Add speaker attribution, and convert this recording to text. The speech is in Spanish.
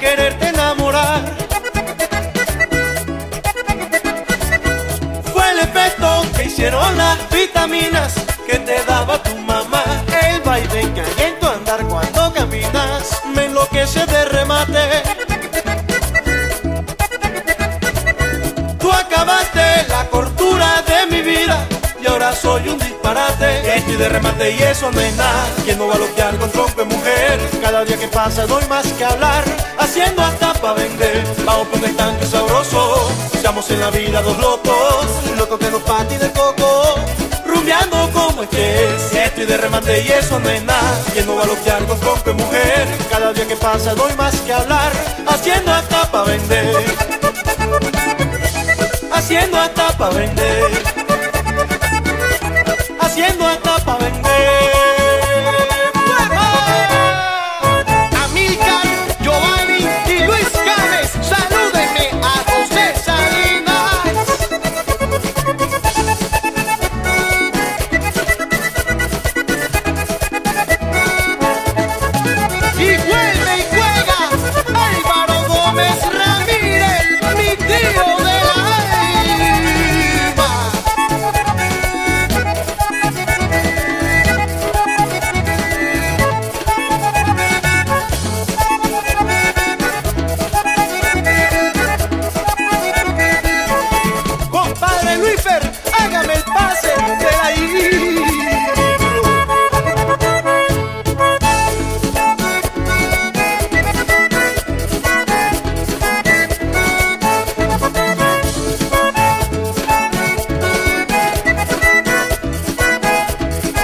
Speaker 1: quererte enamorar. Fue el efecto que hicieron las vitaminas que te daba tu mamá. El baile que hay en tu andar cuando caminas me enloquece de remate. Tú acabaste la cordura de mi vida y ahora soy un disparate. Estoy de remate y eso no es nada. ¿Quién no va a loquear con tronco de mujer? Cada día que pasa doy más que hablar, haciendo hasta pa' vender. Vamos por un estanque sabroso, seamos en la vida dos locos, locos que nos pati de coco, rumbeando como es que es. Estoy de remate y eso no es nada. ¿Quién no va a loquear con tronco de mujer? Cada día que pasa doy más que hablar, haciendo hasta pa' vender, haciendo hasta pa' vender, haciendo hasta pa' vender.